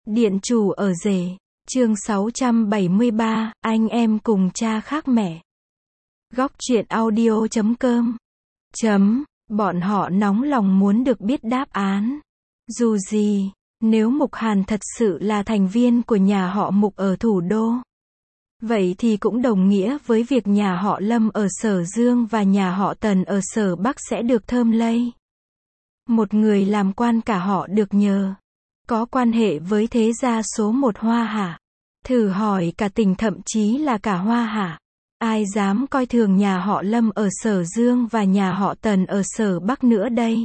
Điện chủ ở rể, chương 673, anh em cùng cha khác mẹ. Góc truyện audio.com. Bọn họ nóng lòng muốn được biết đáp án. Dù gì, nếu Mục Hàn thật sự là thành viên của nhà họ Mục ở thủ đô, vậy thì cũng đồng nghĩa với việc nhà họ Lâm ở Sở Dương và nhà họ Tần ở Sở Bắc sẽ được thơm lây. Một người làm quan cả họ được nhờ, có quan hệ với thế gia số một Hoa Hạ. Thử hỏi cả tỉnh thậm chí là cả Hoa Hạ, ai dám coi thường nhà họ Lâm ở Sở Dương và nhà họ Tần ở Sở Bắc nữa đây.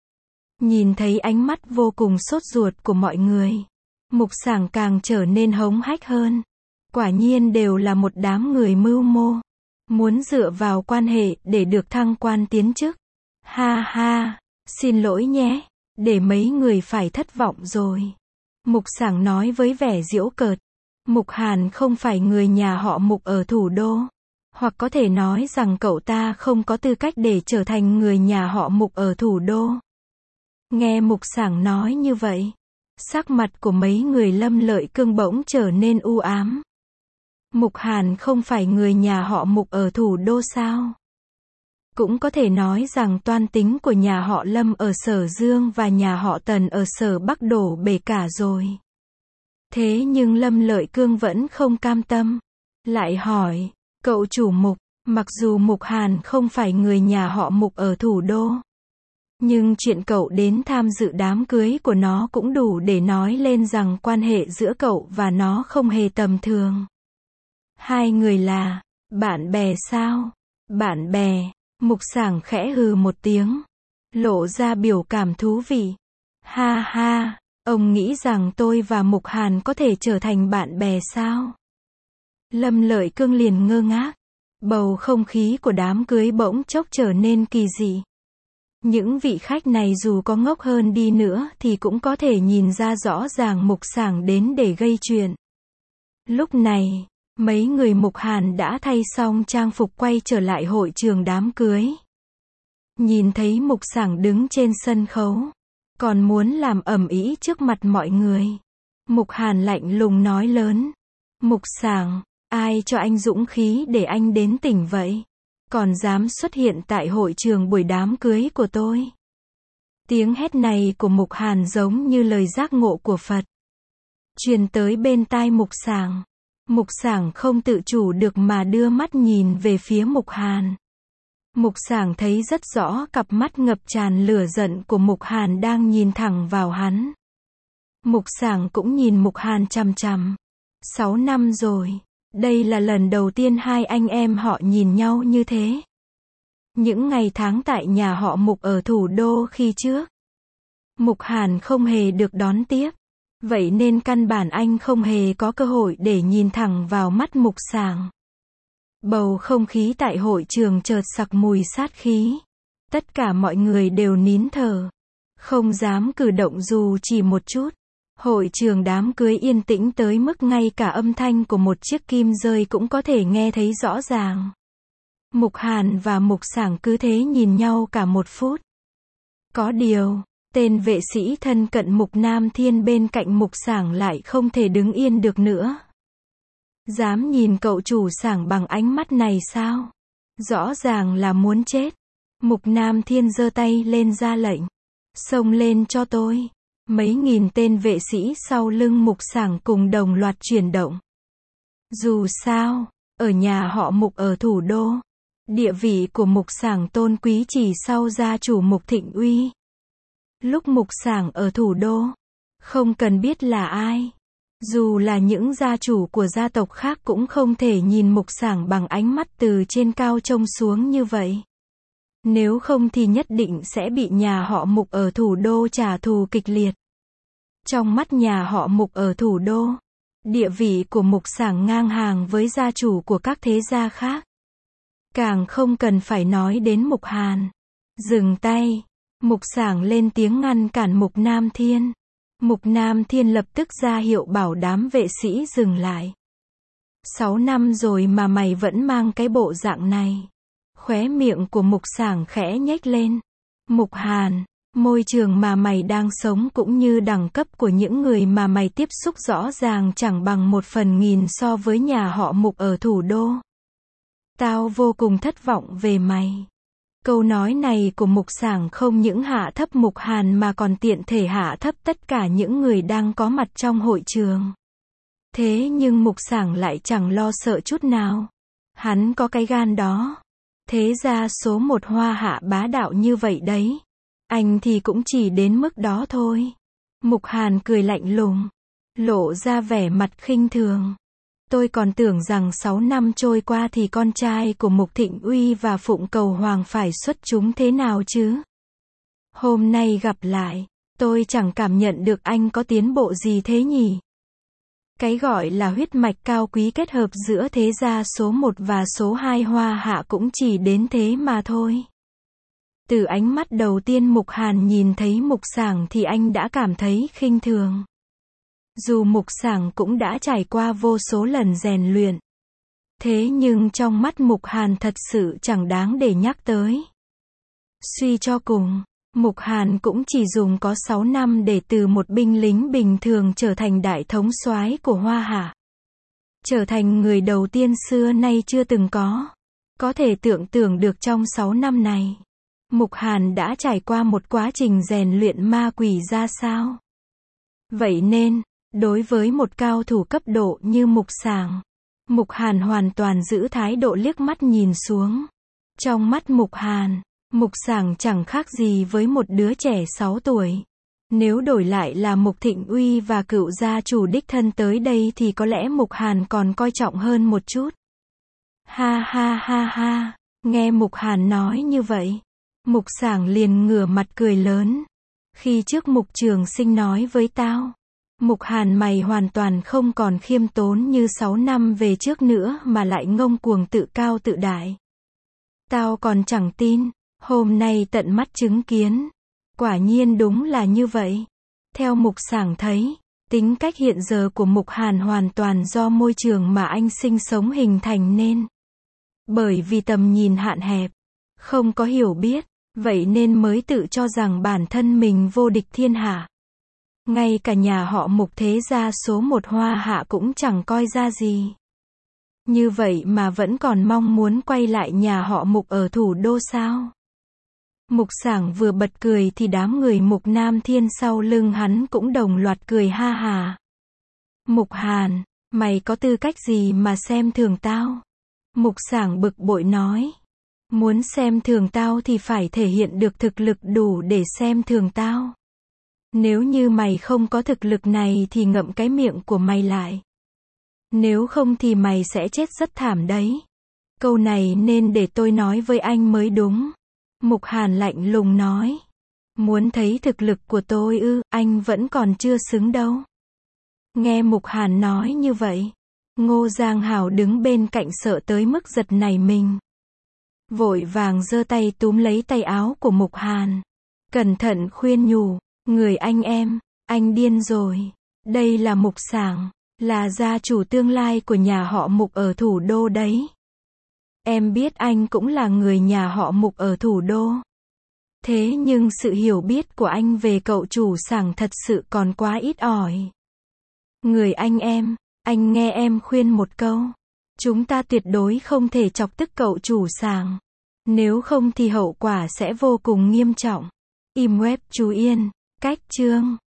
Nhìn thấy ánh mắt vô cùng sốt ruột của mọi người, Mục Sảng càng trở nên hống hách hơn. Quả nhiên đều là một đám người mưu mô, muốn dựa vào quan hệ để được thăng quan tiến chức. Ha ha, xin lỗi nhé, để mấy người phải thất vọng rồi. Mục Sảng nói với vẻ giễu cợt. Mục Hàn không phải người nhà họ Mục ở thủ đô, hoặc có thể nói rằng cậu ta không có tư cách để trở thành người nhà họ Mục ở thủ đô. Nghe Mục Sảng nói như vậy, sắc mặt của mấy người Lâm Lợi Cương bỗng trở nên u ám. Mục Hàn không phải người nhà họ Mục ở thủ đô sao? Cũng có thể nói rằng toan tính của nhà họ Lâm ở Sở Dương và nhà họ Tần ở Sở Bắc đổ bể cả rồi. Thế nhưng Lâm Lợi Cương vẫn không cam tâm. Lại hỏi, cậu chủ Mục, mặc dù Mục Hàn không phải người nhà họ Mục ở thủ đô, nhưng chuyện cậu đến tham dự đám cưới của nó cũng đủ để nói lên rằng quan hệ giữa cậu và nó không hề tầm thường. Hai người là bạn bè sao? Bạn bè. Mục Sảng khẽ hừ một tiếng, lộ ra biểu cảm thú vị. Ha ha, ông nghĩ rằng tôi và Mục Hàn có thể trở thành bạn bè sao? Lâm Lợi Cương liền ngơ ngác. Bầu không khí của đám cưới bỗng chốc trở nên kỳ dị. Những vị khách này dù có ngốc hơn đi nữa thì cũng có thể nhìn ra rõ ràng Mục Sảng đến để gây chuyện. Lúc này, mấy người Mục Hàn đã thay xong trang phục quay trở lại hội trường đám cưới. Nhìn thấy Mục Sảng đứng trên sân khấu, còn muốn làm ầm ĩ trước mặt mọi người. Mục Hàn lạnh lùng nói lớn. Mục Sảng, ai cho anh dũng khí để anh đến tỉnh vậy? Còn dám xuất hiện tại hội trường buổi đám cưới của tôi? Tiếng hét này của Mục Hàn giống như lời giác ngộ của Phật, truyền tới bên tai Mục Sảng. Mục Sảng không tự chủ được mà đưa mắt nhìn về phía Mục Hàn. Mục Sảng thấy rất rõ cặp mắt ngập tràn lửa giận của Mục Hàn đang nhìn thẳng vào hắn. Mục Sảng cũng nhìn Mục Hàn chằm chằm. 6 năm rồi, đây là lần đầu tiên hai anh em họ nhìn nhau như thế. Những ngày tháng tại nhà họ Mục ở thủ đô khi trước, Mục Hàn không hề được đón tiếp. Vậy nên căn bản anh không hề có cơ hội để nhìn thẳng vào mắt Mục Sảng. Bầu không khí tại hội trường chợt sặc mùi sát khí. Tất cả mọi người đều nín thở, không dám cử động dù chỉ một chút. Hội trường đám cưới yên tĩnh tới mức ngay cả âm thanh của một chiếc kim rơi cũng có thể nghe thấy rõ ràng. Mục Hàn và Mục Sảng cứ thế nhìn nhau cả một phút. Có điều, tên vệ sĩ thân cận Mục Nam Thiên bên cạnh Mục Sảng lại không thể đứng yên được nữa. Dám nhìn cậu chủ Sảng bằng ánh mắt này sao? Rõ ràng là muốn chết. Mục Nam Thiên giơ tay lên ra lệnh. Xông lên cho tôi. Mấy nghìn tên vệ sĩ sau lưng Mục Sảng cùng đồng loạt chuyển động. Dù sao, ở nhà họ Mục ở thủ đô, địa vị của Mục Sảng tôn quý chỉ sau gia chủ Mục Thịnh Uy. Lúc Mục Sảng ở thủ đô, không cần biết là ai, dù là những gia chủ của gia tộc khác cũng không thể nhìn Mục Sảng bằng ánh mắt từ trên cao trông xuống như vậy. Nếu không thì nhất định sẽ bị nhà họ Mục ở thủ đô trả thù kịch liệt. Trong mắt nhà họ Mục ở thủ đô, địa vị của Mục Sảng ngang hàng với gia chủ của các thế gia khác. Càng không cần phải nói đến Mục Hàn. Dừng tay. Mục Sảng lên tiếng ngăn cản Mục Nam Thiên. Mục Nam Thiên lập tức ra hiệu bảo đám vệ sĩ dừng lại. 6 năm rồi mà mày vẫn mang cái bộ dạng này. Khóe miệng của Mục Sảng khẽ nhếch lên. Mục Hàn, Môi trường mà mày đang sống cũng như đẳng cấp của những người mà mày tiếp xúc rõ ràng chẳng bằng 1/1000 so với nhà họ Mục ở thủ đô. Tao vô cùng thất vọng về mày. Câu nói này của Mục Sảng không những hạ thấp Mục Hàn mà còn tiện thể hạ thấp tất cả những người đang có mặt trong hội trường. Thế nhưng Mục Sảng lại chẳng lo sợ chút nào. Hắn có cái gan đó. Thế ra số 1 Hoa Hạ bá đạo như vậy đấy. Anh thì cũng chỉ đến mức đó thôi. Mục Hàn cười lạnh lùng, lộ ra vẻ mặt khinh thường. Tôi còn tưởng rằng 6 năm trôi qua thì con trai của Mục Thịnh Uy và Phụng Cầu Hoàng phải xuất chúng thế nào chứ. Hôm nay gặp lại, tôi chẳng cảm nhận được anh có tiến bộ gì thế nhỉ. Cái gọi là huyết mạch cao quý kết hợp giữa thế gia số 1 và số 2 Hoa Hạ cũng chỉ đến thế mà thôi. Từ ánh mắt đầu tiên Mục Hàn nhìn thấy Mục Sảng thì anh đã cảm thấy khinh thường. Dù Mục Sảng cũng đã trải qua vô số lần rèn luyện. Thế nhưng trong mắt Mục Hàn thật sự chẳng đáng để nhắc tới. Suy cho cùng, Mục Hàn cũng chỉ dùng có 6 năm để từ một binh lính bình thường trở thành đại thống soái của Hoa Hạ. Trở thành người đầu tiên xưa nay chưa từng có. Có thể tưởng tượng được trong 6 năm này, Mục Hàn đã trải qua một quá trình rèn luyện ma quỷ ra sao. Vậy nên, đối với một cao thủ cấp độ như Mục Sảng, Mục Hàn hoàn toàn giữ thái độ liếc mắt nhìn xuống. Trong mắt Mục Hàn, Mục Sảng chẳng khác gì với một đứa trẻ 6 tuổi. Nếu đổi lại là Mục Thịnh Uy và cựu gia chủ đích thân tới đây thì có lẽ Mục Hàn còn coi trọng hơn một chút. Ha ha ha ha, nghe Mục Hàn nói như vậy, Mục Sảng liền ngửa mặt cười lớn. Khi trước Mục Trường Sinh nói với tao, Mục Hàn mày hoàn toàn không còn khiêm tốn như 6 năm về trước nữa mà lại ngông cuồng tự cao tự đại. Tao còn chẳng tin, hôm nay tận mắt chứng kiến. Quả nhiên đúng là như vậy. Theo Mục Sảng thấy, tính cách hiện giờ của Mục Hàn hoàn toàn do môi trường mà anh sinh sống hình thành nên. Bởi vì tầm nhìn hạn hẹp, không có hiểu biết, vậy nên mới tự cho rằng bản thân mình vô địch thiên hạ. Ngay cả nhà họ Mục thế gia số 1 Hoa Hạ cũng chẳng coi ra gì. Như vậy mà vẫn còn mong muốn quay lại nhà họ Mục ở thủ đô sao? Mục Sảng vừa bật cười thì đám người Mục Nam Thiên sau lưng hắn cũng đồng loạt cười ha hà. Mục Hàn, mày có tư cách gì mà xem thường tao? Mục Sảng bực bội nói. Muốn xem thường tao thì phải thể hiện được thực lực đủ để xem thường tao. Nếu như mày không có thực lực này thì ngậm cái miệng của mày lại. Nếu không thì mày sẽ chết rất thảm đấy. Câu này nên để tôi nói với anh mới đúng. Mục Hàn lạnh lùng nói. Muốn thấy thực lực của tôi ư, anh vẫn còn chưa xứng đâu. Nghe Mục Hàn nói như vậy, Ngô Giang Hảo đứng bên cạnh sợ tới mức giật nảy mình. Vội vàng giơ tay túm lấy tay áo của Mục Hàn. Cẩn thận khuyên nhủ, người anh em, anh điên rồi. Đây là Mục Sảng, là gia chủ tương lai của nhà họ Mục ở thủ đô đấy. Em biết anh cũng là người nhà họ Mục ở thủ đô. Thế nhưng sự hiểu biết của anh về cậu chủ Sảng thật sự còn quá ít ỏi. Người anh nghe em khuyên một câu. Chúng ta tuyệt đối không thể chọc tức cậu chủ Sảng. Nếu không thì hậu quả sẽ vô cùng nghiêm trọng. Im web chú Yên, cách chương.